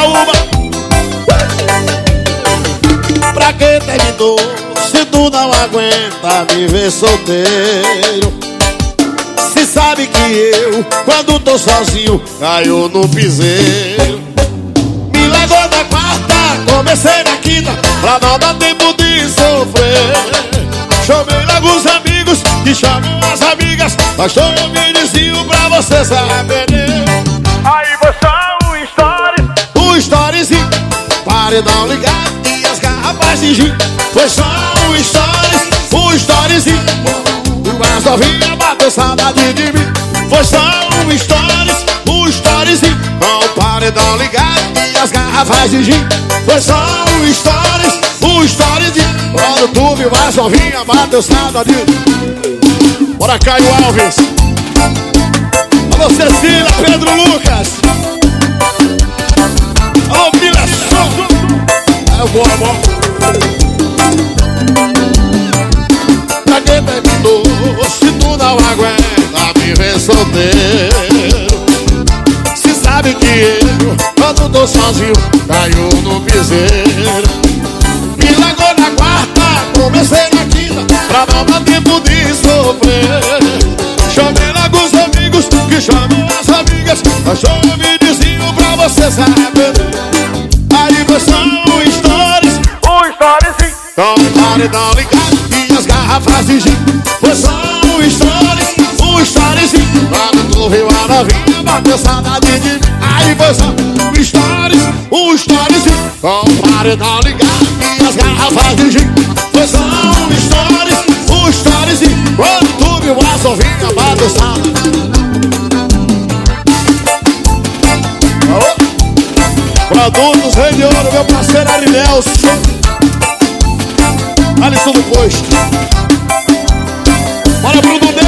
Timbaúba. Pra que terminou se tu não aguenta me ver solteiro? Se sabe que eu, quando tô sozinho, caio no piseiro. Me largou na quarta, comecei na quinta, pra não dar tempo de sofrer. Chamei logo os amigos, que chamam as amigas, baixou o videozinho pra você saber. Aí foi só um stories. Um storyzinho, paredão ligado e as garrafas de gin. Foi só um storyzinho. As novinhas bateu saudade de mim. Foi só um storyzinho, com o paredão ligado e as garrafas de gin. Foi só um storyzinho. Quando tu viu as novinhas bateu saudade. Bora, Caio Alves. Alô, Cecília, Pedro Lucas. Alô, Mila Souza. É o bom. Pra que terminou se tu não aguenta me ver solteiro? Se sabe que eu, quando tô sozinho, caio no piseiro. Me largou na quarta, comecei na quinta, pra não dar tempo de sofrer. Chamei logo os amigos, que chamam as amigas, baixou o videozinho pra você saber. Aí foi só um stories, com o paredão ligado e as garrafas de gin. Foi só um storyzinho. Quando tu viu a novinha bateu saudade de mim. Aí foi só um storyzinho, com o paredão ligado e as garrafas de gin. Foi só um storyzinho. Quando tu viu a novinha bateu saudade. Produtos Rei de Ouro, meu parceiro Arinelson, Alisson do Posto. Bora pro Dudu.